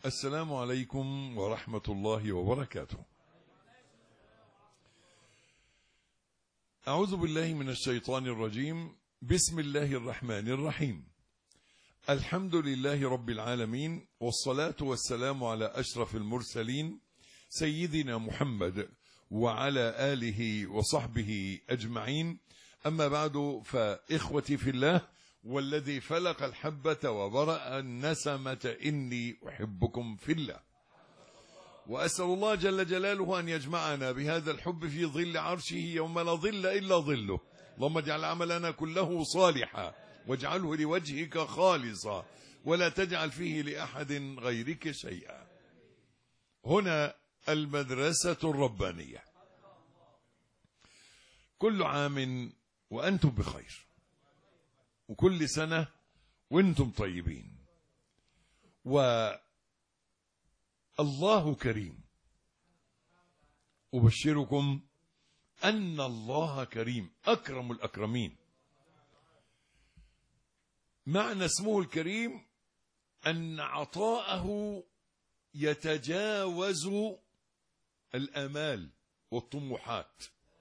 السلام عليكم ورحمة الله وبركاته. أعوذ بالله من الشيطان الرجيم. بسم الله الرحمن الرحيم. الحمد لله رب العالمين، والصلاة والسلام على أشرف المرسلين سيدنا محمد وعلى آله وصحبه أجمعين. أما بعد، فإخوتي في الله والذي فلق الحبة وبرأ النسمة إني أحبكم في الله، وأسأل الله جل جلاله أن يجمعنا بهذا الحب في ظل عرشه يوم لا ظل إلا ظله. اللهم اجعل عملنا كله صالحا واجعله لوجهك خالصا ولا تجعل فيه لأحد غيرك شيئا. هنا المدرسة الربانية. كل عام وأنتم بخير، وكل سنة وأنتم طيبين، والله كريم. أبشركم أن الله كريم أكرم الأكرمين. معنى اسمه الكريم أن عطاءه يتجاوز الآمال والطموحات.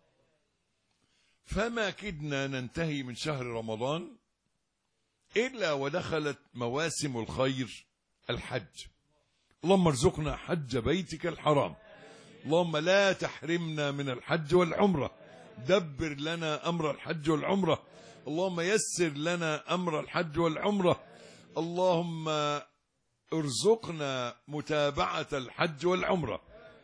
فما كدنا ننتهي من شهر رمضان إلا ودخلت مواسم الخير الحج. اللهم ارزقنا حج بيتك الحرام. اللهم لا تحرمنا من الحج والعمرة. دبر لنا أمر الحج والعمرة. اللهم يسر لنا أمر الحج والعمرة. اللهم ارزقنا متابعة الحج والعمرة.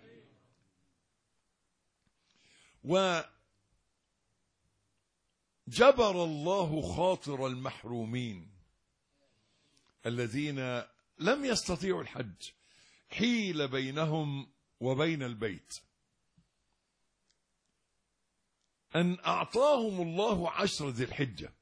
وجبر الله خاطر المحرومين الذين لم يستطيعوا الحج، حيل بينهم وبين البيت، أن أعطاهم الله 10 ذي الحجة.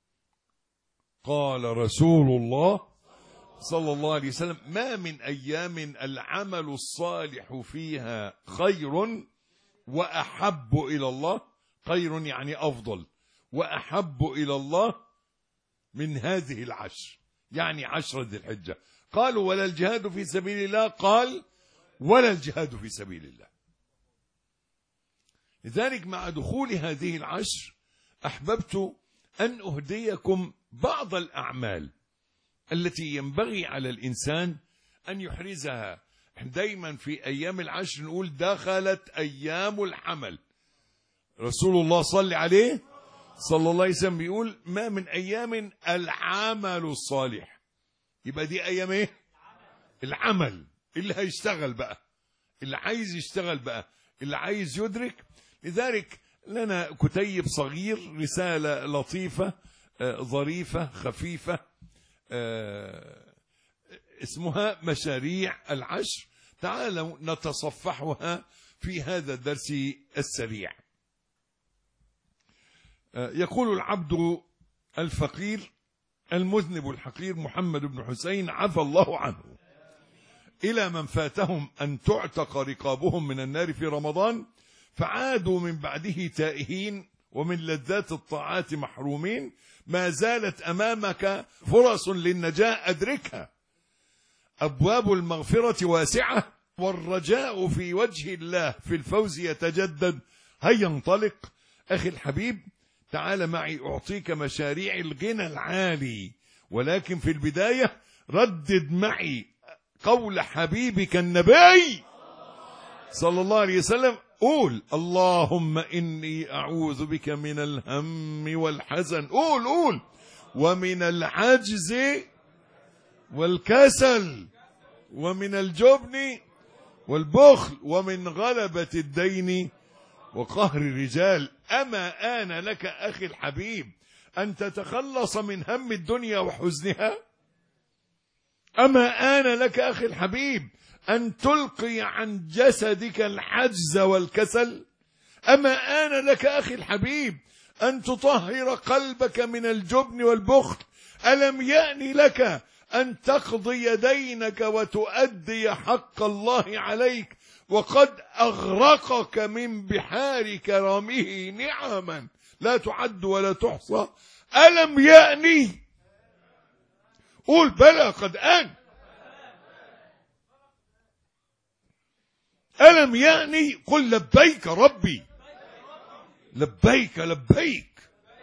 قال رسول الله صلى الله عليه وسلم: ما من أيام العمل الصالح فيها خير وأحب إلى الله، خير يعني أفضل، وأحب إلى الله من هذه 10، يعني 10 ذي الحجة. قالوا: ولا الجهاد في سبيل الله؟ قال: ولا الجهاد في سبيل الله. لذلك مع دخول هذه 10 أحببت أن أهديكم بعض الأعمال التي ينبغي على الإنسان أن يحرزها. دايما في أيام 10 نقول: دخلت أيام الحمل. رسول الله صلى عليه صلى الله عليه وسلم بيقول: ما من أيام العمل الصالح. يبقى دي أيام إيه؟ العمل. اللي هيشتغل بقى، اللي عايز يشتغل بقى، اللي عايز يدرك. لذلك لنا كتيب صغير، رسالة لطيفة ظريفة خفيفة، اسمها مشاريع 10. تعالوا نتصفحها في هذا الدرس السريع. يقول العبد الفقير المذنب الحقير محمد بن حسين عفى الله عنه: إلى من فاتهم أن تعتق رقابهم من النار في رمضان، فعادوا من بعده تائهين ومن لذات الطاعات محرومين، ما زالت أمامك فرص للنجاة أدركها. أبواب المغفرة واسعة، والرجاء في وجه الله في الفوز يتجدد. هيا انطلق أخي الحبيب، تعال معي أعطيك مشاريع الغنى العالي. ولكن في البداية ردد معي قول حبيبك النبي صلى الله عليه وسلم. قول: اللهم إني أعوذ بك من الهم والحزن. قول: ومن العجز والكسل، ومن الجبن والبخل، ومن غلبة الدين وقهر الرجال. أما آن لك أخي الحبيب أن تتخلص من هم الدنيا وحزنها؟ أما آن لك أخي الحبيب أن تلقي عن جسدك العجز والكسل؟ أما آن لك أخي الحبيب أن تطهر قلبك من الجبن والبخل؟ ألم يأن لك أن تقضي دينك وتؤدي حق الله عليك وقد أغرقك من بحار كرمه نعما لا تعد ولا تحصى؟ ألم يأني؟ قول: بلى قد آن. ألم يعني قل لبيك ربي، لبيك لبيك.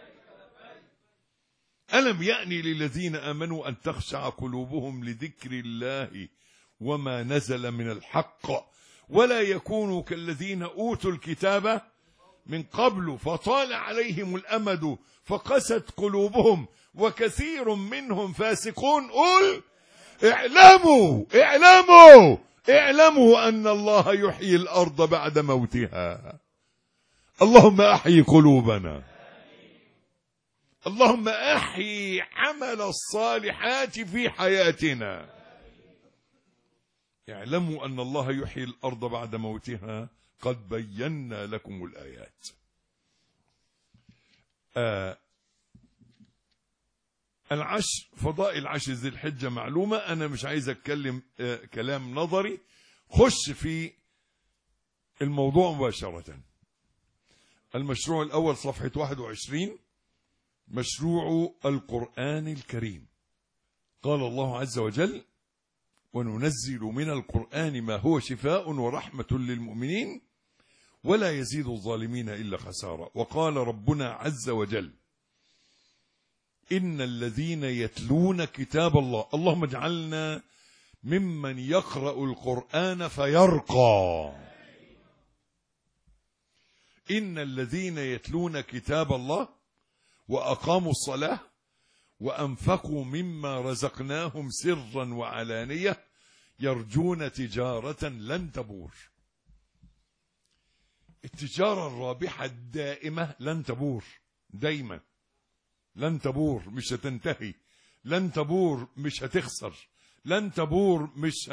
ألم يعني للذين آمنوا أن تخشع قلوبهم لذكر الله وما نزل من الحق ولا يكونوا كالذين أوتوا الكتاب من قبل فطال عليهم الأمد فقست قلوبهم وكثير منهم فاسقون. قل اعلموا اعلموا اعلموا أن الله يحيي الأرض بعد موتها. اللهم أحيي قلوبنا، اللهم أحيي عمل الصالحات في حياتنا. اعلموا أن الله يحيي الأرض بعد موتها قد بينا لكم الآيات. العشر، فضائل عشر ذي الحجة معلومة، أنا مش عايز أتكلم كلام نظري، خش في الموضوع مباشرة. المشروع الأول صفحة 21، مشروع القرآن الكريم. قال الله عز وجل: وننزل من القرآن ما هو شفاء ورحمة للمؤمنين ولا يزيد الظالمين إلا خسارة. وقال ربنا عز وجل: إن الذين يتلون كتاب الله، اللهم اجعلنا ممن يقرأ القرآن فيرقى. إن الذين يتلون كتاب الله وأقاموا الصلاة وأنفقوا مما رزقناهم سرا وعلانية يرجون تجارة لن تبور. التجارة الرابحة الدائمة لن تبور، دايما لن تبور، مش هتنتهي، لن تبور، مش هتخسر، لن تبور،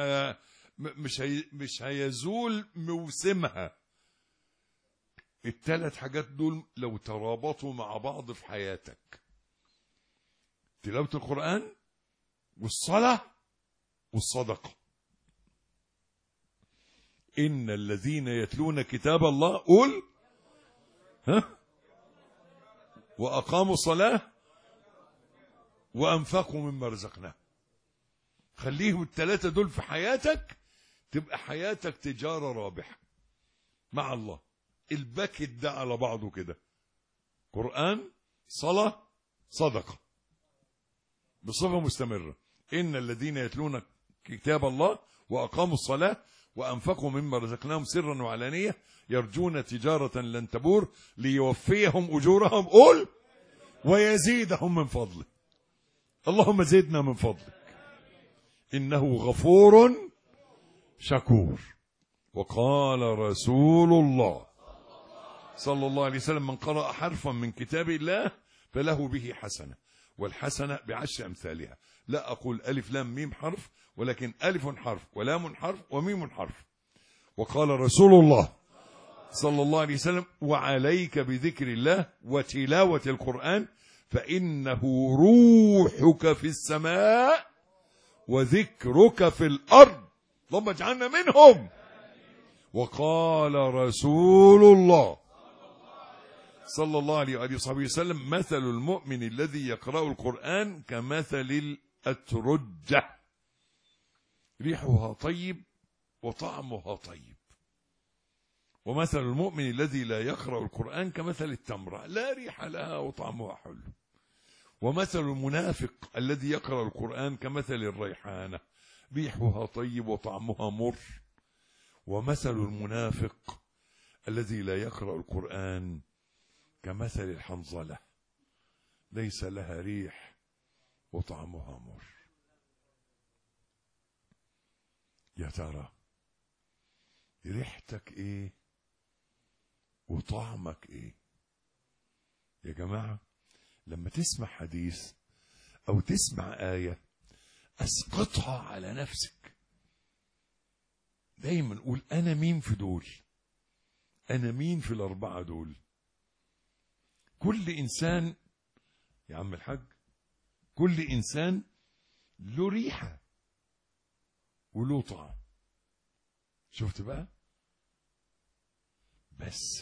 مش هيزول موسمها. الثلاث حاجات دول لو ترابطوا مع بعض في حياتك، تلاوة القرآن والصلاة والصدقة. إن الذين يتلون كتاب الله، قول وأقاموا الصلاة وأنفقوا مما رزقناه. خليهم الثلاثة دول في حياتك، تبقى حياتك تجارة رابحة مع الله. الباكت ده على بعضه كده: قرآن، صلاة، صدقة، بصفة مستمرة. إن الذين يتلون كتاب الله وأقاموا الصلاة وأنفقوا مما رزقناهم سرا وعلانية يرجون تجارة لن تبور ليوفيهم أجورهم، قول ويزيدهم من فضله. اللهم زدنا من فضلك إنه غفور شكور. وقال رسول الله صلى الله عليه وسلم: من قرأ حرفا من كتاب الله فله به حسنة، والحسنة بعشر أمثالها. لا أقول ألف لام ميم حرف، ولكن ألف حرف ولام حرف وميم حرف. وقال رسول الله صلى الله عليه وسلم: وعليك بذكر الله وتلاوة القرآن فإنه روحك في السماء وذكرك في الأرض. اللهم اجعلنا منهم. وقال رسول الله صلى الله عليه وآله وصحبه وسلم: مثل المؤمن الذي يقرأ القرآن كمثل الأترجة، ريحها طيب وطعمها طيب. ومثل المؤمن الذي لا يقرأ القرآن كمثل التمرة، لا ريح لها وطعمها حلو. ومثل المنافق الذي يقرأ القرآن كمثل الريحانة، ريحها طيب وطعمها مر. ومثل المنافق الذي لا يقرأ القرآن كمثل الحنظلة، ليس لها ريح وطعمها مر. يا ترى ريحتك ايه وطعمك ايه؟ يا جماعة، لما تسمع حديث او تسمع آية اسقطها على نفسك. دايما قول: انا مين في دول؟ انا مين في الاربعة دول؟ كل انسان يا عم الحاج، كل انسان له ريحة وله طعم. شفت بقى؟ بس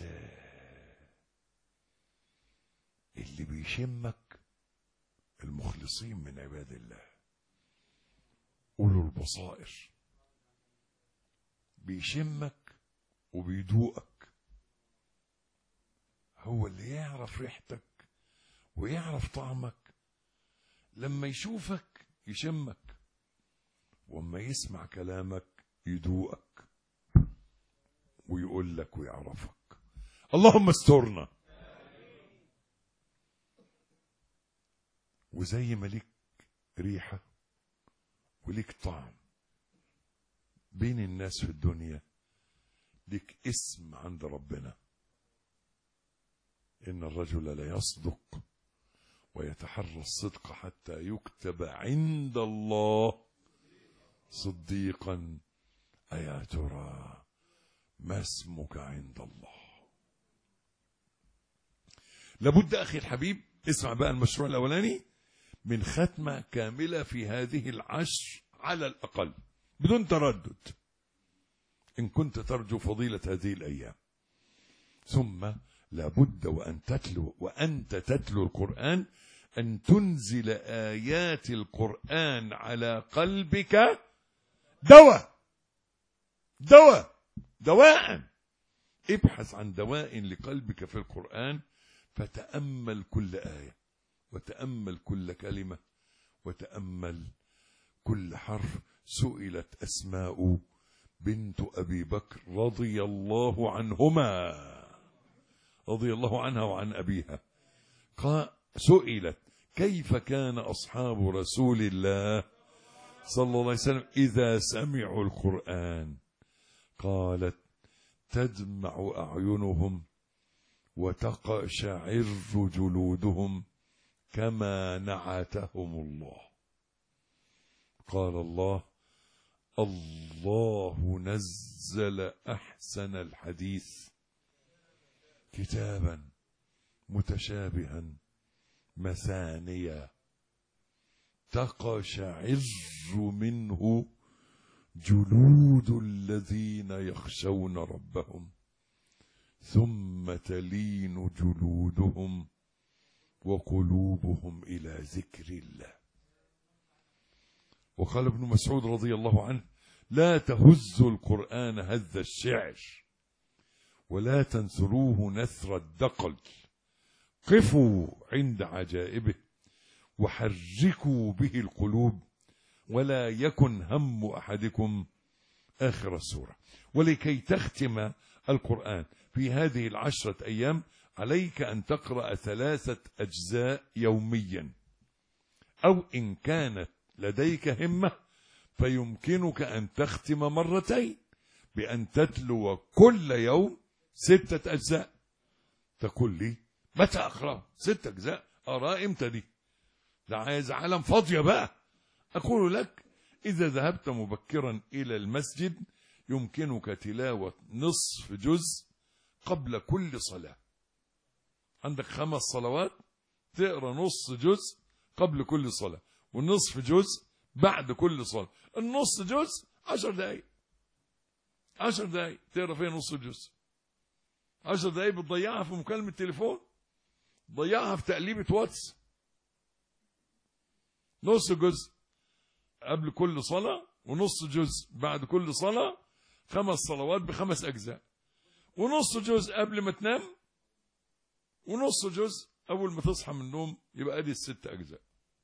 اللي بيشمك المخلصين من عباد الله، أولو البصائر. بيشمك وبيدوقك، هو اللي يعرف ريحتك ويعرف طعمك لما يشوفك يشمك، وما يسمع كلامك يدوقك ويقول لك ويعرفك. اللهم استرنا. وزي ما ليك ريحة وليك طعم بين الناس في الدنيا، ليك اسم عند ربنا. إن الرجل لا يصدق ويتحرى الصدق حتى يكتب عند الله صديقا. أيا ترى ما اسمك عند الله؟ لابد أخي الحبيب، اسمع بقى المشروع الأولاني، من ختمة كاملة في هذه العشر على الأقل بدون تردد، إن كنت ترجو فضيلة هذه الأيام. ثم لابد وأنت تتلو القرآن أن تنزل آيات القرآن على قلبك دواء. ابحث عن دواء لقلبك في القرآن، فتأمل كل آية، وتأمل كل كلمة، وتأمل كل حرف. سئلت أسماء بنت أبي بكر رضي الله عنها وعن أبيها، سئلت كيف كان أصحاب رسول الله صلى الله عليه وسلم إذا سمعوا القرآن؟ قالت تدمع أعينهم وتقشعر جلودهم كما نعتهم الله. قال الله نزل أحسن الحديث كتابا متشابها مثانيا تقشعر منه جلود الذين يخشون ربهم ثم تلين جلودهم وقلوبهم إلى ذكر الله. وقال ابن مسعود رضي الله عنه لا تهزوا القرآن هز الشعر ولا تنثروه نثر الدقل، قفوا عند عجائبه وحركوا به القلوب ولا يكن هم أحدكم آخر السورة. ولكي تختم القرآن في هذه 10 أيام عليك أن تقرأ 3 أجزاء يوميا، أو إن كانت لديك همة فيمكنك أن تختم 2 مرتين بأن تتلو كل يوم 6 أجزاء. تقول لي متى أقرأ 6 أجزاء؟ أرى إمتى دي؟ ده عايز عالم فاضية بقى. أقول لك إذا ذهبت مبكرا إلى المسجد يمكنك تلاوة نصف جزء قبل كل صلاة. عندك 5 صلوات، تقرأ نص جزء قبل كل صلاة والنصف جزء بعد كل صلاة. النص جزء 10 دقايق، 10 دقايق تقرأ فيها نص جزء. 10 دقايق بتضيعها في مكالمة تليفون، ضيعها في تقليبة واتس. نص جزء قبل كل صلاة ونص جزء بعد كل صلاة، 5 صلوات ب5 أجزاء، ونص جزء قبل ما تنام، ونص جزء أول ما تصحى من النوم. يبقى دي 6 أجزاء.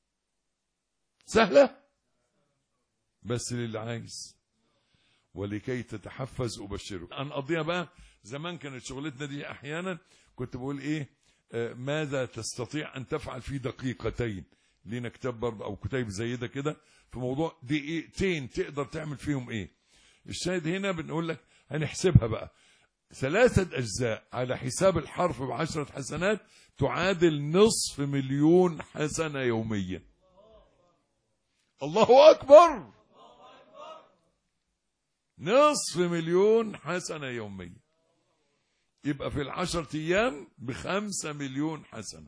سهلة بس للي عايز. ولكي تتحفز أبشرك أن أقضيها بقى. زمان كانت شغلتنا دي أحيانا كنت بقول إيه ماذا تستطيع أن تفعل في 2 دقيقة. لينا كتاب برضه أو كتاب زي ده كده في موضوع 2 دقيقة تقدر تعمل فيهم إيه. الشاهد هنا بنقول لك هنحسبها بقى 3 أجزاء على حساب الحرف ب10 حسنات تعادل 500,000 حسنة يوميا. الله أكبر. 500,000 حسنة يوميا، يبقى في 10 أيام ب5,000,000 حسنة.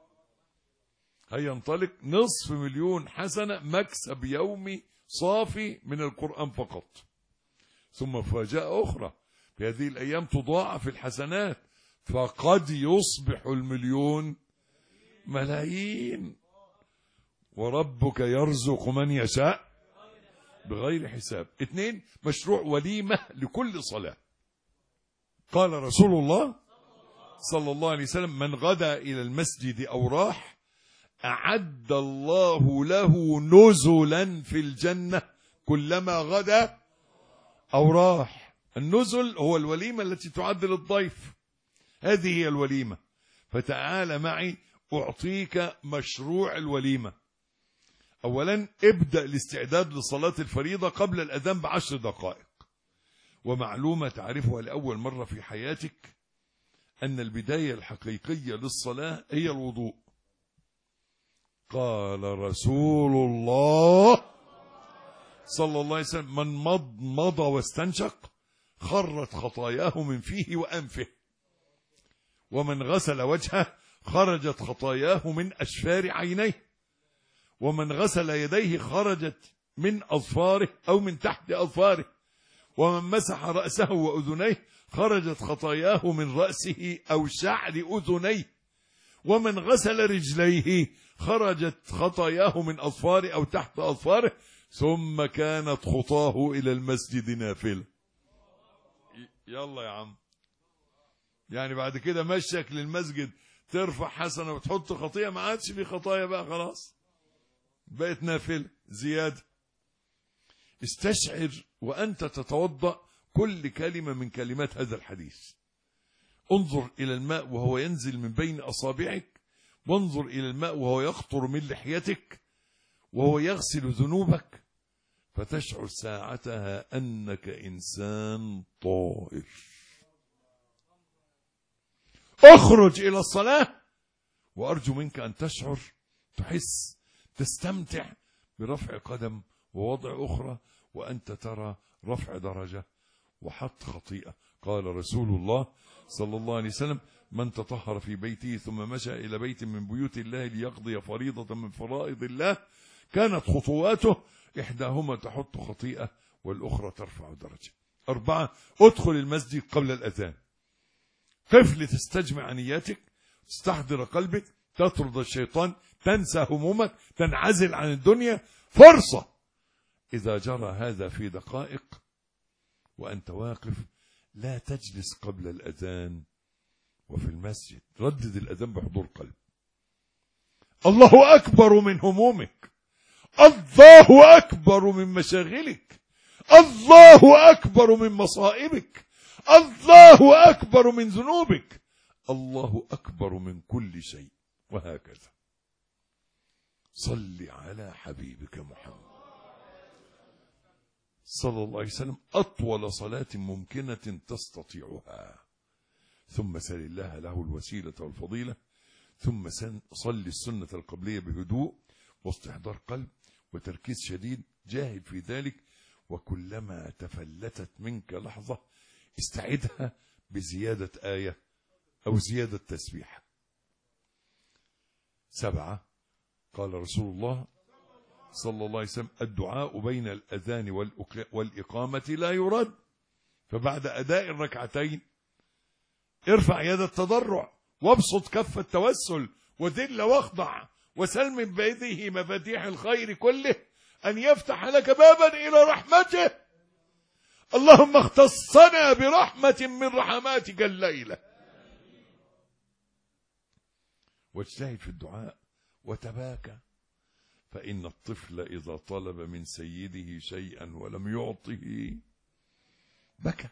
هينطلق 500,000 حسنة مكسب يومي صافي من القرآن فقط. ثم فاجأة أخرى، في هذه الأيام تضاعف الحسنات فقد يصبح 1,000,000 ملايين. وربك يرزق من يشاء بغير حساب. 2 مشروع وليمة لكل صلاة. قال رسول الله صلى الله عليه وسلم: من غدا إلى المسجد أو راح أعد الله له نزلا في الجنة كلما غدا أو راح. النزل هو الوليمة التي تعد للضيف، هذه هي الوليمة. فتعال معي أعطيك مشروع الوليمة. أولا ابدأ الاستعداد لصلاة الفريضة قبل الأذان ب10 دقائق. ومعلومة تعرفها لأول مرة في حياتك، أن البداية الحقيقية للصلاة هي الوضوء. قال رسول الله صلى الله عليه وسلم: من مضمض واستنشق خرت خطاياه من فيه وأنفه، ومن غسل وجهه خرجت خطاياه من أشفار عينيه، ومن غسل يديه خرجت من أظفاره أو من تحت أظفاره، ومن مسح رأسه وأذنيه خرجت خطاياه من رأسه أو شعر أذنيه، ومن غسل رجليه خرجت خطاياه من أظفاره أو تحت أظفاره، ثم كانت خطاه إلى المسجد نافلة. يلا يا عم، يعني بعد كده مشيك للمسجد ترفع حسنة وتحط خطيئة، ما عادش في خطايا بقى، خلاص بقت نافلة زيادة. استشعر وأنت تتوضأ كل كلمة من كلمات هذا الحديث. انظر إلى الماء وهو ينزل من بين أصابعك، وانظر إلى الماء وهو يقطر من لحيتك وهو يغسل ذنوبك، فتشعر ساعتها أنك إنسان طاهر. اخرج إلى الصلاة وأرجو منك أن تشعر، تحس، تستمتع برفع قدم ووضع أخرى، وأنت ترى رفع درجة وحط خطيئة. قال رسول الله صلى الله عليه وسلم: من تطهر في بيته ثم مشى إلى بيت من بيوت الله ليقضي فريضة من فرائض الله كانت خطواته إحداهما تحط خطيئة والأخرى ترفع درجة. 4. ادخل المسجد قبل الأذان. قف لتستجمع نياتك، تستحضر قلبك، تطرد الشيطان، تنسى همومك، تنعزل عن الدنيا. فرصة إذا جرى هذا في دقائق وأنت واقف، لا تجلس قبل الأذان وفي المسجد. ردد الأذان بحضور قلب. الله أكبر من همومك، الله أكبر من مشاغلك، الله أكبر من مصائبك، الله أكبر من ذنوبك، الله أكبر من كل شيء، وهكذا. صل على حبيبك محمد صلى الله عليه وسلم أطول صلاة ممكنة تستطيعها، ثم سل الله له الوسيلة والفضيلة، ثم صل السنة القبلية بهدوء واستحضار قلب وتركيز شديد، جاهد في ذلك، وكلما تفلتت منك لحظة استعدها بزيادة آية أو زيادة تسبيح. 7. قال رسول الله صلى الله عليه وسلم: الدعاء بين الأذان والإقامة لا يرد. فبعد أداء الركعتين ارفع يد التضرع وابسط كف التوسل وذل واخضع وسل من بيده مفاتيح الخير كله أن يفتح لك بابا إلى رحمته. اللهم اختصنا برحمة من رحماتك الليلة. واجتهد في الدعاء وتباكى، فإن الطفل إذا طلب من سيده شيئا ولم يعطه بكى،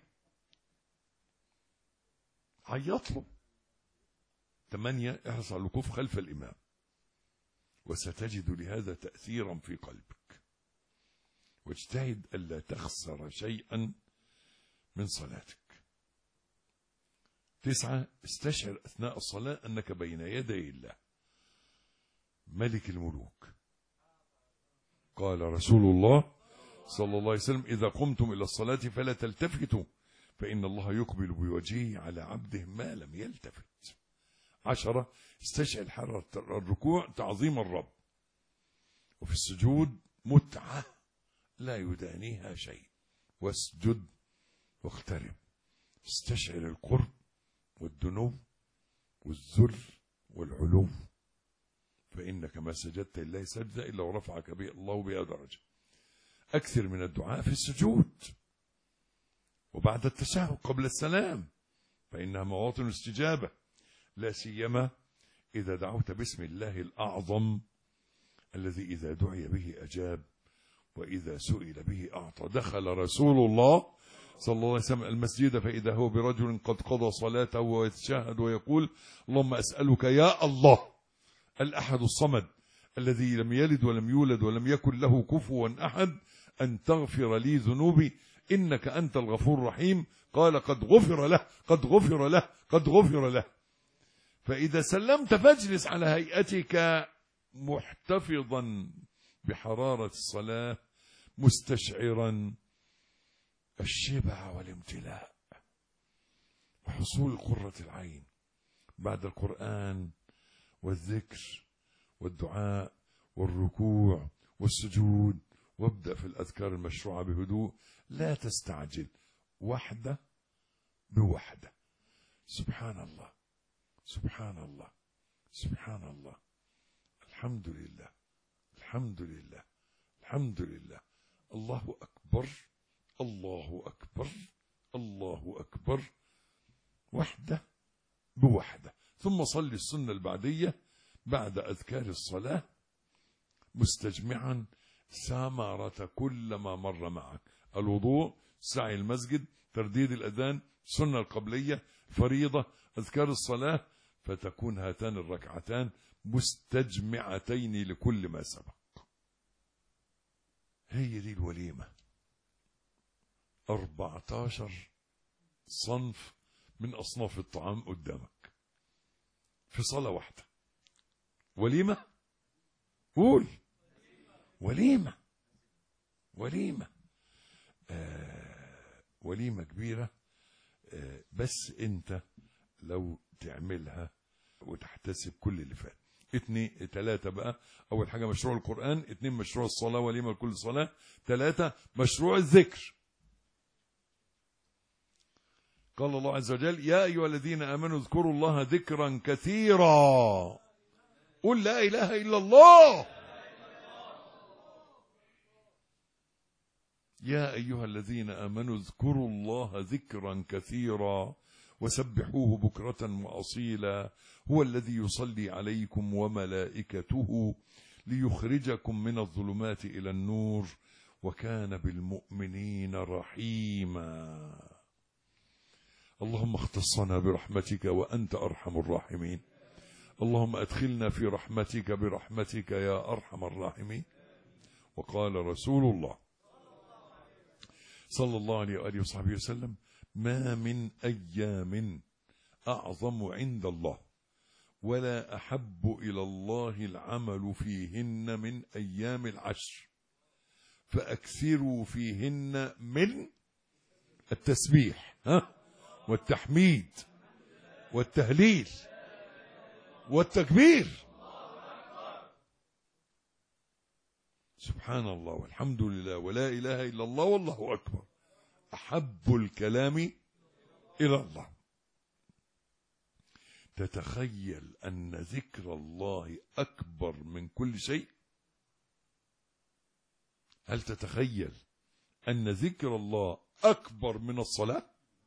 عيط له. 8. احرص على الوقوف خلف الإمام، وستجد لهذا تأثيرا في قلبك. واجتهد ألا تخسر شيئا من صلاتك. 9. استشعر أثناء الصلاة أنك بين يدي الله ملك الملوك. قال رسول الله صلى الله عليه وسلم: إذا قمتم إلى الصلاة فلا تلتفتوا فإن الله يقبل بوجهه على عبده ما لم يلتفت. 10. استشعر حرارة الركوع تعظيم الرب، وفي السجود متعة لا يدانيها شيء. واسجد واقترب، استشعر القرب والدنو والذل والعلو، فإنك ما سجدت لله سجدة إلا ورفعك به الله بها درجة. أكثر من الدعاء في السجود وبعد التشهد قبل السلام. فإنها مواطن استجابة، لا سيما إذا دعوت باسم الله الأعظم الذي إذا دعي به أجاب وإذا سئل به أعطى. دخل رسول الله صلى الله عليه وسلم المسجد فإذا هو برجل قد قضى صلاته ويتشهد ويقول: اللهم أسألك يا الله الأحد الصمد الذي لم يلد ولم يولد ولم يكن له كفوا أحد أن تغفر لي ذنوبي إنك أنت الغفور الرحيم. قال: قد غفر له قد غفر له قد غفر له. فإذا سلمت فاجلس على هيئتك محتفظا بحرارة الصلاة مستشعرا الشبع والامتلاء وحصول قرة العين بعد القرآن والذكر والدعاء والركوع والسجود. وابدأ في الأذكار المشروعة بهدوء، لا تستعجل، وحدة بوحدة. سبحان الله سبحان الله سبحان الله، الحمد لله الحمد لله الحمد لله، الله أكبر الله أكبر الله أكبر، وحدة بوحدة. ثم صل السنة البعدية بعد أذكار الصلاة مستجمعا ثمرة كل ما مر معك: الوضوء، سعي المسجد، ترديد الأذان، سنة القبلية، فريضة، أذكار الصلاة، فتكون هاتان الركعتان مستجمعتين لكل ما سبق. هي دي الوليمة. 14 صنف من أصناف الطعام قدامك في صلاة واحدة. وليمة، قول وليمة. وليمة وليمة كبيرة. بس انت لو تعملها وتحتسب كل اللي فات. 3 بقى. اول حاجة مشروع القرآن، 2 مشروع الصلاة، وليمة لكل صلاة، 3 مشروع الذكر. قال الله عز وجل: يا أيها الذين آمنوا اذكروا الله ذكرا كثيرا. قل لا إله إلا الله. يا أيها الذين آمنوا اذكروا الله ذكرا كثيرا وسبحوه بكرة وأصيلا هو الذي يصلي عليكم وملائكته ليخرجكم من الظلمات إلى النور وكان بالمؤمنين رحيما. اللهم اختصنا برحمتك وأنت أرحم الراحمين. اللهم أدخلنا في رحمتك برحمتك يا أرحم الراحمين. وقال رسول الله صلى الله عليه وآله وصحبه وسلم: ما من أيام أعظم عند الله ولا أحب إلى الله العمل فيهن من أيام العشر، فأكثروا فيهن من التسبيح والتحميد والتهليل والتكبير. سبحان الله والحمد لله ولا إله إلا الله والله أكبر أحب الكلام إلى الله. تتخيل أن ذكر الله أكبر من كل شيء؟ هل تتخيل أن ذكر الله أكبر من الصلاة؟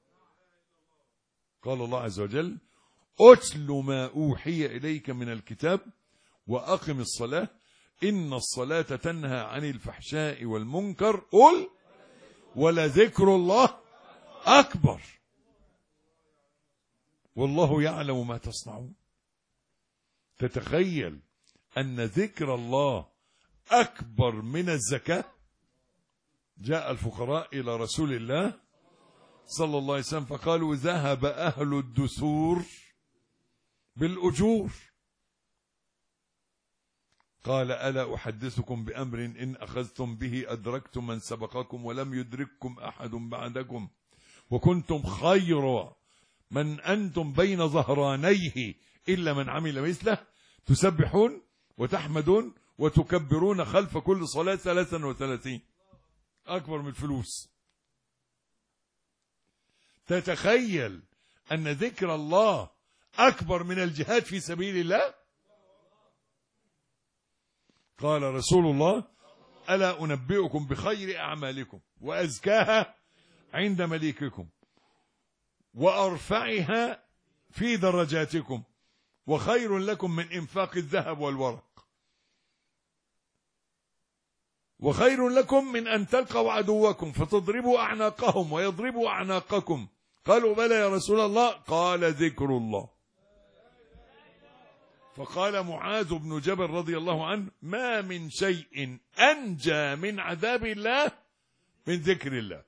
قال الله عز وجل: أتل ما أوحي إليك من الكتاب وأقم الصلاة إن الصلاة تنهى عن الفحشاء والمنكر قل ولذكر الله أكبر والله يعلم ما تصنعون. تتخيل أن ذكر الله أكبر من الزكاة؟ جاء الفقراء إلى رسول الله صلى الله عليه وسلم فقالوا: ذهب أهل الدثور بالأجور. قال: ألا أحدثكم بأمر إن أخذتم به أدركتم من سبقكم ولم يدرككم أحد بعدكم وكنتم خير من أنتم بين ظهرانيه إلا من عمل مثله تسبحون وتحمدون وتكبرون خلف كل صلاة 33. أكبر من الفلوس. تتخيل أن ذكر الله أكبر من الجهاد في سبيل الله؟ قال رسول الله: ألا أنبئكم بخير أعمالكم وأزكاها عند مليككم وأرفعها في درجاتكم، وخير لكم من إنفاق الذهب والورق، وخير لكم من أن تلقوا عدوكم فتضربوا أعناقهم ويضربوا أعناقكم. قالوا بلى يا رسول الله، قال ذكر الله. فقال معاذ بن جبل رضي الله عنه: ما من شيء أنجى من عذاب الله من ذكر الله.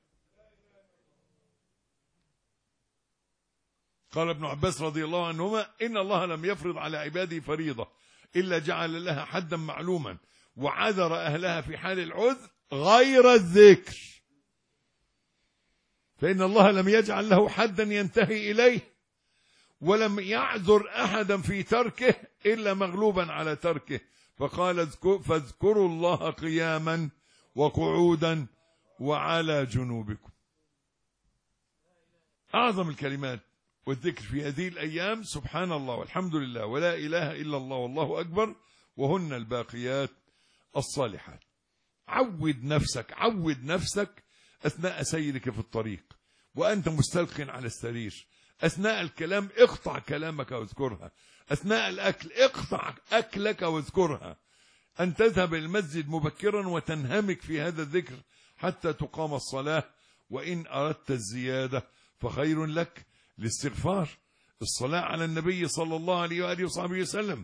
قال ابن عباس رضي الله عنهما: إن الله لم يفرض على عباده فريضة إلا جعل لها حدا معلوما وعذر أهلها في حال العذر غير الذكر، فإن الله لم يجعل له حدا ينتهي إليه، ولم يعذر أحدا في تركه إلا مغلوبا على تركه. فقال: فاذكروا الله قياما وقعودا وعلى جنوبكم. أعظم الكلمات والذكر في هذه الأيام سبحان الله والحمد لله ولا إله إلا الله والله أكبر، وهن الباقيات الصالحات. عود نفسك أثناء سيرك في الطريق، وأنت مستلق على السرير، أثناء الكلام اقطع كلامك واذكرها، أثناء الأكل اقطع أكلك واذكرها، أن تذهب المسجد مبكرا وتنهمك في هذا الذكر حتى تقام الصلاة. وإن أردت الزيادة فخير لك الاستغفار، الصلاة على النبي صلى الله عليه وآله وصحبه وسلم.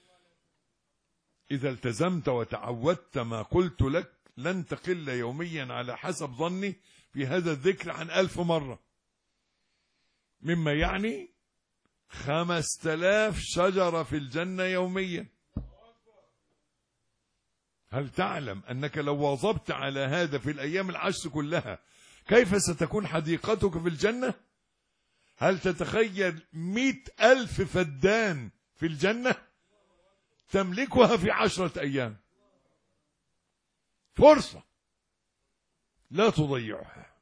إذا التزمت وتعودت ما قلت لك لن تقل يوميا على حسب ظني في هذا الذكر عن 1000 مرة، مما يعني 5000 شجرة في الجنة يوميا. هل تعلم أنك لو واظبت على هذا في الأيام العشر كلها كيف ستكون حديقتك في الجنة؟ هل تتخيل 100,000 فدان في الجنة تملكها في 10 أيام؟ فرصة لا تضيعها.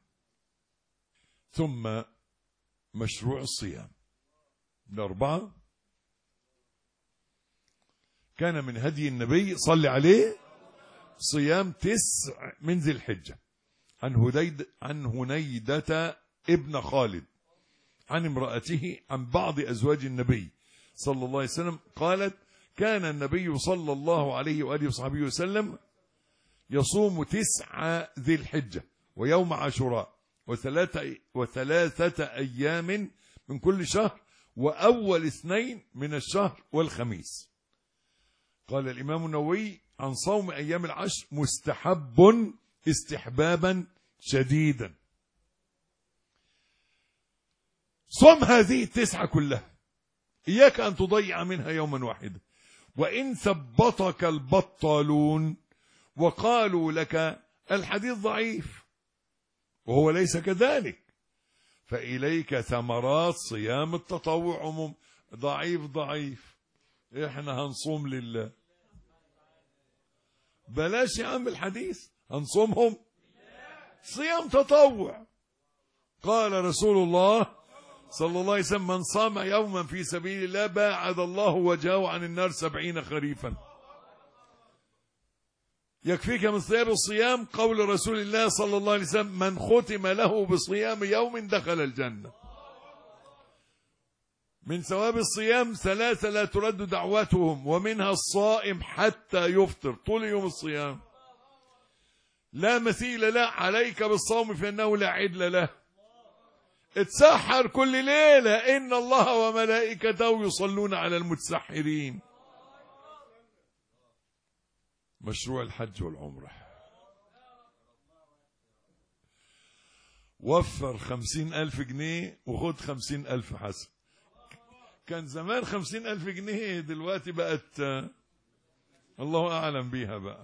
ثم مشروع الصيام. 4. كان من هدي النبي صلى عليه صيام 9 من ذي الحجة. عن هنيدة ابن خالد عن امرأته عن بعض أزواج النبي صلى الله عليه وسلم قالت: كان النبي صلى الله عليه وآله وصحبه وسلم يصوم 9 ذي الحجة ويوم عاشوراء وثلاثة أيام من كل شهر وأول 2 من الشهر والخميس. قال الإمام النووي عن صوم أيام العشر: مستحب استحبابا شديدا. صم هذه 9 كلها، إياك أن تضيع منها يوما واحدا. وإن ثبطك البطالون وقالوا لك الحديث ضعيف وهو ليس كذلك، فإليك ثمرات صيام التطوع عموم. ضعيف احنا هنصوم لله. بلاش يا عم الحديث، هنصومهم صيام تطوع. قال رسول الله صلى الله عليه وسلم: من صام يوما في سبيل الله باعد الله وجهه عن النار 70 خريفا. يكفيك من ثياب الصيام قول رسول الله صلى الله عليه وسلم: من ختم له بصيام يوم دخل الجنة. من ثواب الصيام 3 لا ترد دعوتهم، ومنها الصائم حتى يفطر، طول يوم الصيام لا مثيل له، عليك بالصوم فإنه لا عدل له. اتسحر كل ليلة، إن الله وملائكته يصلون على المتسحرين. مشروع الحج والعمرة. وفر 50,000 جنيه وخد 50,000 حسن. كان زمان 50,000 جنيه، دلوقتي بقت الله أعلم بيها بقى.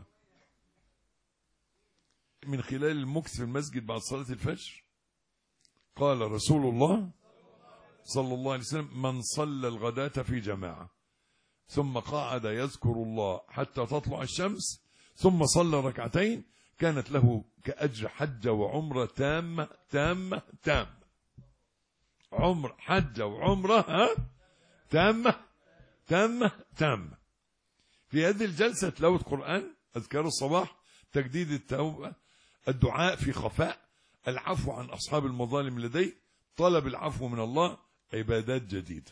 من خلال المكث في المسجد بعد صلاة الفجر قال رسول الله صلى الله عليه وسلم: من صلى الغداة في جماعة ثم قعد يذكر الله حتى تطلع الشمس ثم صلى 2 ركعتين كانت له كأجر حجة وعمرة تامة تامة تامة. عمر حجة وعمرة تامة تامة تامة. في هذه الجلسة تلاوة قرآن، أذكار الصباح، تجديد التوبة، الدعاء في خفاء، العفو عن أصحاب المظالم لديك، طلب العفو من الله، عبادات جديدة.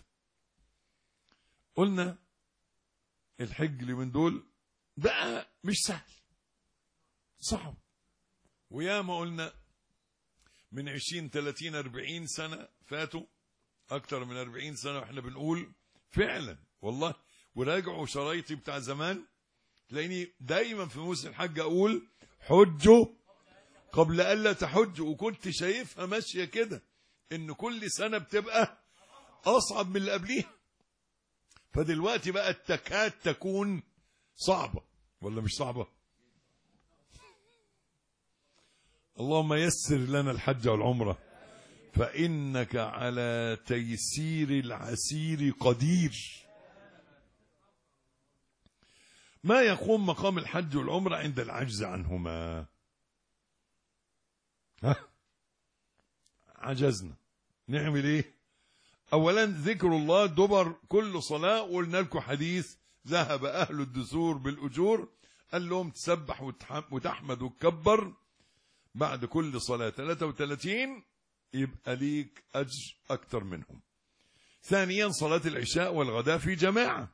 قلنا الحج اللي من دول بقى مش سهل، صعب. ويا ما قلنا من 20 30 40 سنة فاتوا، أكتر من 40 سنة وإحنا بنقول فعلا والله. وراجعوا شرايطي بتاع زمان تلاقيني دايما في موسم الحج أقول حجوا قبل ألا تحجوا، وكنت شايفها ماشية كده إن كل سنة بتبقى أصعب من اللي قبليها. فدلوقتي بقى تكاد تكون صعبة، ولا مش صعبة؟ اللهم يسر لنا الحج والعمرة، فإنك على تيسير العسير قدير. ما يقوم مقام الحج والعمرة عند العجز عنهما؟ عجزنا، نعمل ايه؟ اولا ذكر الله دبر كل صلاة. وقلنا لكم حديث ذهب اهل الدثور بالاجور، قال لهم تسبح وتحمد وتكبر بعد كل صلاة 33 يبقى ليك اجر اكتر منهم. ثانيا صلاة العشاء والغداء في جماعة،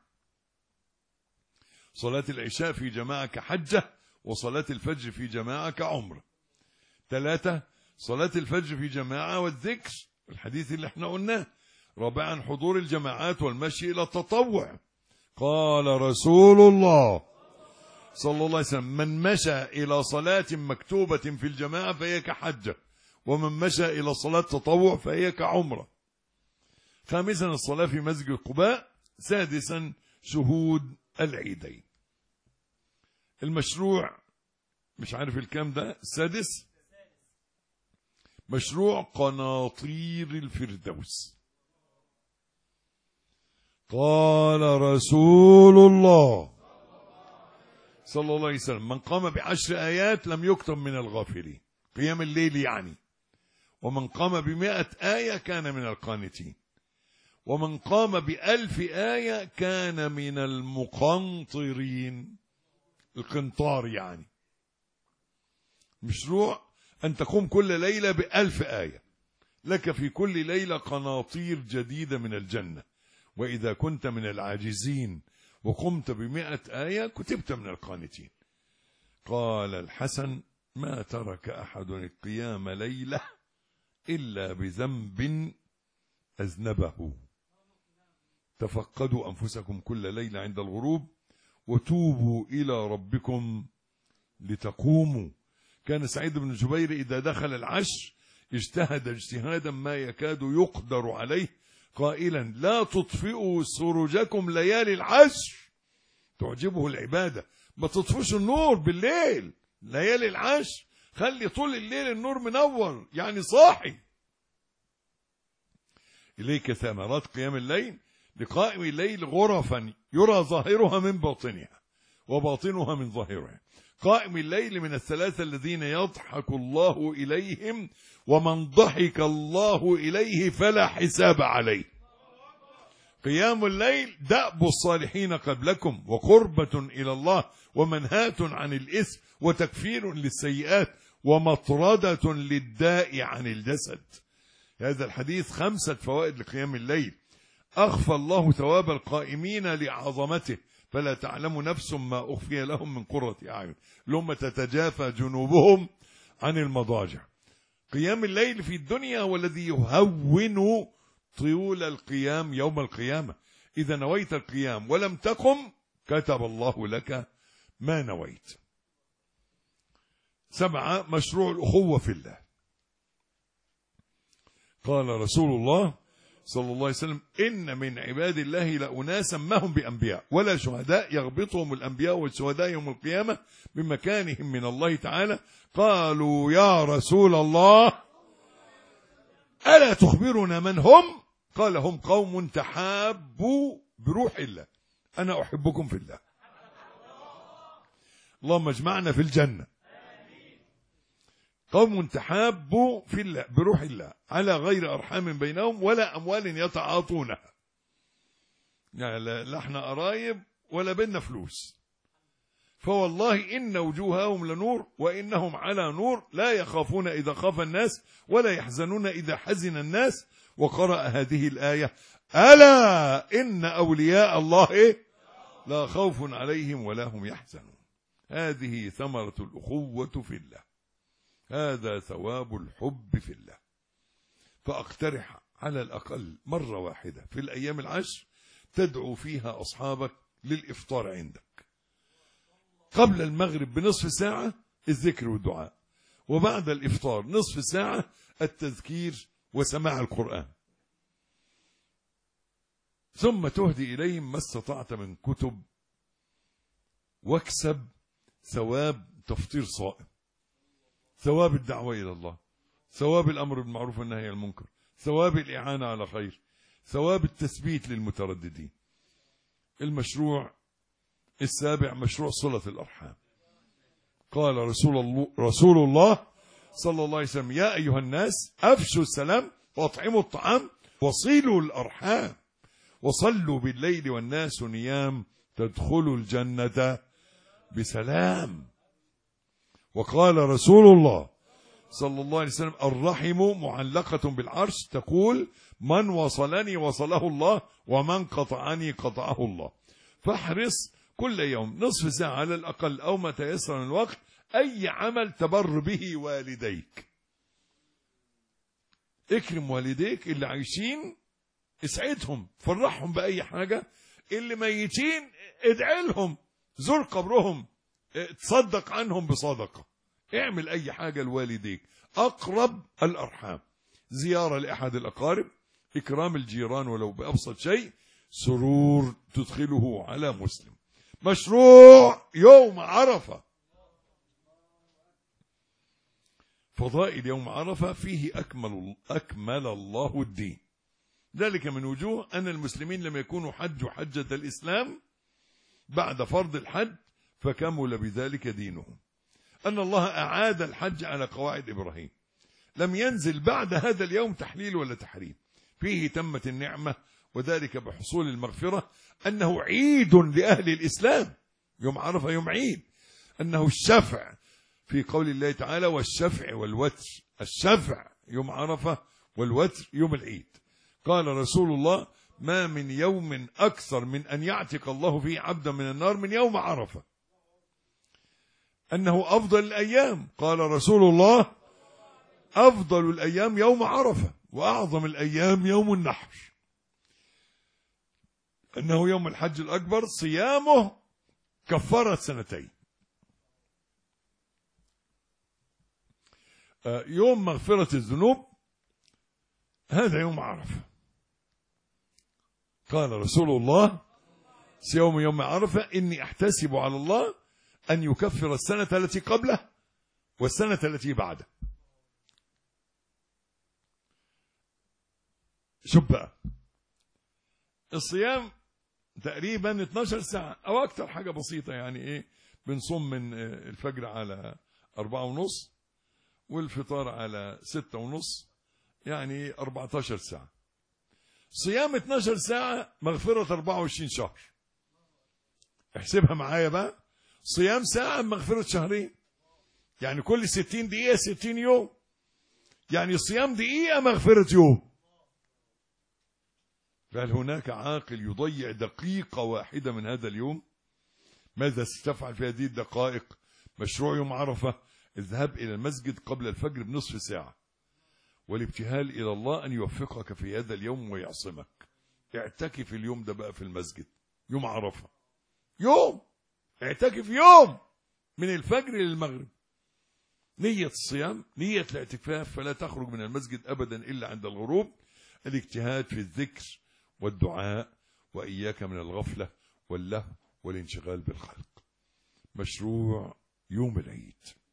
صلاة العشاء في جماعة كحجة، وصلاة الفجر في جماعة كعمرة. 3 صلاة الفجر في جماعة والذكر، الحديث اللي احنا قلناه. 4 حضور الجماعات والمشي إلى التطوع. قال رسول الله صلى الله عليه وسلم: من مشى إلى صلاة مكتوبة في الجماعة فهي كحجة، ومن مشى إلى صلاة تطوع فهي كعمرة. 5 الصلاة في مسجد قباء. 6 شهود العيدين. المشروع مش عارف الكام ده، 6 مشروع قناطير الفردوس. قال رسول الله صلى الله عليه وسلم: من قام ب10 آيات لم يكتب من الغافلين، قيام الليل يعني. ومن قام ب100 آية كان من القانتين. ومن قام ب1000 آية كان من المقنطرين. القنطار يعني. مشروع أن تقوم كل ليلة ب1000 آية، لك في كل ليلة قناطير جديدة من الجنة. وإذا كنت من العاجزين وقمت ب100 آية كتبت من القانتين. قال الحسن: ما ترك أحد القيام ليلة إلا بذنب أذنبه. تفقدوا أنفسكم كل ليلة عند الغروب وتوبوا إلى ربكم لتقوموا. كان سعيد بن جبير إذا دخل العشر اجتهد اجتهادا ما يكاد يقدر عليه، قائلا: لا تطفئوا سروجكم ليالي العشر. تعجبه العبادة، ما تطفئوش النور بالليل ليالي العشر، خلي طول الليل النور منور يعني صاحي. إليك ثمرات قيام الليل. لقائم الليل غرفا يرى ظاهرها من باطنها وباطنها من ظاهرها. قائم الليل من الثلاثة الذين يضحك الله إليهم، ومن ضحك الله إليه فلا حساب عليه. قيام الليل دأب الصالحين قبلكم، وقربة إلى الله، ومنهاة عن الإثم، وتكفير للسيئات، ومطردة للداء عن الجسد. هذا الحديث 5 فوائد لقيام الليل. أخفى الله ثواب القائمين لعظمته، فلا تعلم نفس ما أخفي لهم من قرة أعين، لما تتجافى جنوبهم عن المضاجع. قيام الليل في الدنيا هو الذي يهون طول القيام يوم القيامة. إذا نويت القيام ولم تقم كتب الله لك ما نويت. 7 مشروع الأخوة في الله. قال رسول الله صلى الله عليه وسلم: إن من عباد الله لأناسا ما هم بأنبياء ولا شهداء يغبطهم الأنبياء والشهداء يوم القيامة بمكانهم من الله تعالى. قالوا: يا رسول الله ألا تخبرنا من هم؟ قال: هم قوم تحابوا بروح الله. أنا أحبكم في الله. اللهم اجمعنا في الجنة. قوم تحابوا في الله بروح الله على غير أرحام بينهم ولا أموال يتعاطونها. يعني لا احنا قرايب ولا بينا فلوس. فوالله إن وجوههم لنور وإنهم على نور لا يخافون إذا خاف الناس ولا يحزنون إذا حزن الناس. وقرأ هذه الآية: ألا إن أولياء الله لا خوف عليهم ولا هم يحزنون. هذه ثمرة الأخوة في الله، هذا ثواب الحب في الله. فأقترح على الأقل مرة واحدة في الأيام العشر تدعو فيها أصحابك للإفطار عندك، قبل المغرب بنصف ساعة الذكر والدعاء، وبعد الإفطار نصف ساعة التذكير وسماع القرآن، ثم تهدي إليهم ما استطعت من كتب، واكسب ثواب تفطير صائم، ثواب الدعوة إلى الله، ثواب الأمر بالمعروف والنهي عن المنكر، ثواب الإعانة على خير، ثواب التثبيت للمترددين. المشروع السابع مشروع صلة الأرحام. قال رسول الله صلى الله عليه وسلم: يا أيها الناس أفشوا السلام وأطعموا الطعام وصلوا الأرحام وصلوا بالليل والناس نيام تدخلوا الجنة بسلام. وقال رسول الله صلى الله عليه وسلم: الرحم معلقة بالعرش تقول: من وصلني وصله الله ومن قطعني قطعه الله. فاحرص كل يوم نصف ساعة على الأقل أو ما تيسر من الوقت أي عمل تبر به والديك. اكرم والديك اللي عايشين، اسعدهم، فرحهم بأي حاجة. اللي ميتين ادعي لهم، زور قبرهم، تصدق عنهم بصدقة، اعمل أي حاجة لوالديك. أقرب الأرحام، زيارة لأحد الأقارب، إكرام الجيران ولو بأبسط شيء، سرور تدخله على مسلم. مشروع يوم عرفة. فضائل يوم عرفة فيه أكمل الله الدين. ذلك من وجوه أن المسلمين لم يكونوا حجوا حجة الإسلام بعد فرض الحج فكمل بذلك دينهم. أن الله أعاد الحج على قواعد إبراهيم، لم ينزل بعد هذا اليوم تحليل ولا تحريم، فيه تمت النعمة، وذلك بحصول المغفرة. أنه عيد لأهل الإسلام، يوم عرفة يوم عيد. أنه الشفع في قول الله تعالى: والشفع والوتر. الشفع يوم عرفة والوتر يوم العيد. قال رسول الله: ما من يوم أكثر من أن يعتق الله فيه عبدا من النار من يوم عرفة. أنه أفضل الأيام، قال رسول الله: أفضل الأيام يوم عرفة وأعظم الأيام يوم النحر. أنه يوم الحج الأكبر صيامه كفارة سنتين. يوم مغفرة الذنوب هذا يوم عرفة. قال رسول الله: صيام يوم عرفة إني أحتسب على الله أن يكفر السنة التي قبله والسنة التي بعده. شوف بقى، الصيام تقريبا 12 ساعة أو أكتر، حاجة بسيطة يعني. إيه، بنصوم من الفجر على 4:30 والفطار على 6:30، يعني 14 ساعة. صيام 12 ساعة مغفرة 24 شهر. احسبها معايا بقى، صيام ساعة مغفرة شهرين، يعني كل 60 دقيقة 60 يوم، يعني صيام دقيقة مغفرة يوم. فهل هناك عاقل يضيع دقيقة واحدة من هذا اليوم؟ ماذا ستفعل في هذه الدقائق؟ مشروع يوم عرفة: اذهب إلى المسجد قبل الفجر بنصف ساعة، والابتهال إلى الله أن يوفقك في هذا اليوم ويعصمك. اعتكف اليوم ده بقى في المسجد، يوم عرفة، يوم اعتكف يوم من الفجر للمغرب. نية الصيام، نية الاعتكاف، فلا تخرج من المسجد أبدا إلا عند الغروب. الاجتهاد في الذكر والدعاء، وإياك من الغفلة واللهو والانشغال بالخلق. مشروع يوم العيد.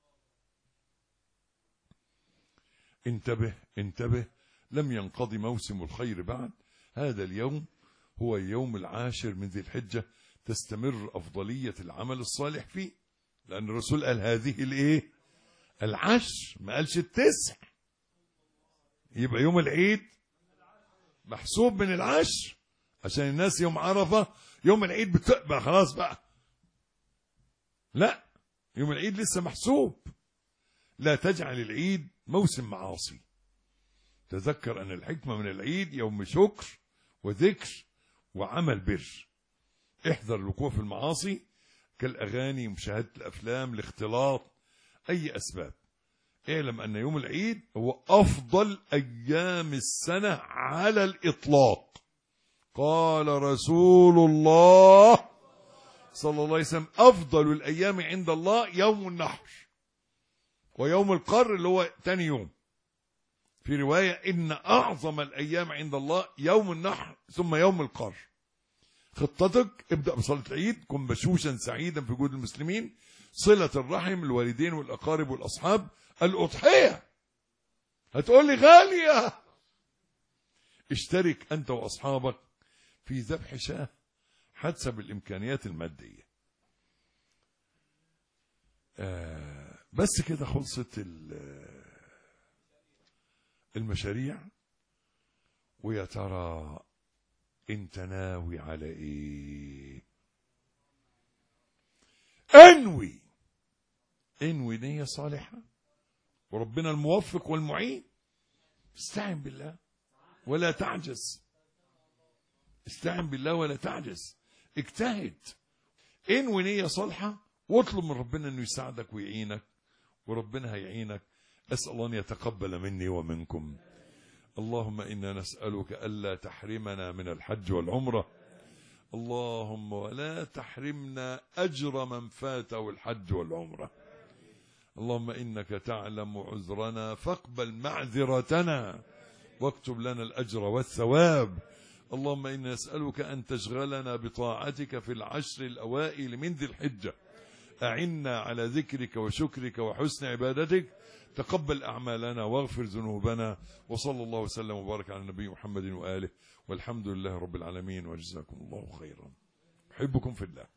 انتبه انتبه، لم ينقضي موسم الخير بعد. هذا اليوم هو اليوم 10 من ذي الحجة، تستمر أفضلية العمل الصالح فيه، لأن الرسول قال هذه الإيه؟ 10، ما قالش 9. يبقى يوم العيد محسوب من 10، عشان الناس يوم عرفة يوم العيد بتبقى خلاص بقى لا، يوم العيد لسه محسوب. لا تجعل العيد موسم معاصي. تذكر أن الحكمة من العيد يوم شكر وذكر وعمل بر. احذر الوقوع في المعاصي كالأغاني، مشاهدة الأفلام، الاختلاط، أي أسباب. اعلم أن يوم العيد هو أفضل أيام السنة على الإطلاق. قال رسول الله صلى الله عليه وسلم: أفضل الأيام عند الله يوم النحر ويوم القر اللي هو تاني يوم. في رواية: إن أعظم الأيام عند الله يوم النحر ثم يوم القر. خطتك: ابدأ بصلاة العيد، كن بشوشا سعيدا في وجود المسلمين، صلة الرحم، الوالدين والأقارب والأصحاب، الأضحية. هتقول لي غالية، اشترك أنت وأصحابك في ذبح شاة حسب الإمكانيات المادية. بس كده خلصت المشاريع. ويا ترى انت ناوي على ايه؟ انوي نية صالحة، وربنا الموفق والمعين. استعن بالله ولا تعجز. استعن بالله ولا تعجز. اجتهد. انوي نية صالحة واطلب من ربنا انه يساعدك ويعينك، وربنا هيعينك. اسأل الله ان يتقبل مني ومنكم. اللهم إنا نسألك ألا تحرمنا من الحج والعمرة. اللهم ولا تحرمنا أجر من فاته الحج والعمرة. اللهم إنك تعلم عذرنا فاقبل معذرتنا واكتب لنا الأجر والثواب. اللهم إنا نسألك أن تشغلنا بطاعتك في العشر الأوائل من ذي الحجة. أعنا على ذكرك وشكرك وحسن عبادتك. تقبل أعمالنا واغفر ذنوبنا. وصلى الله وسلم وبارك على النبي محمد وآله، والحمد لله رب العالمين، وجزاكم الله خيرا. أحبكم في الله.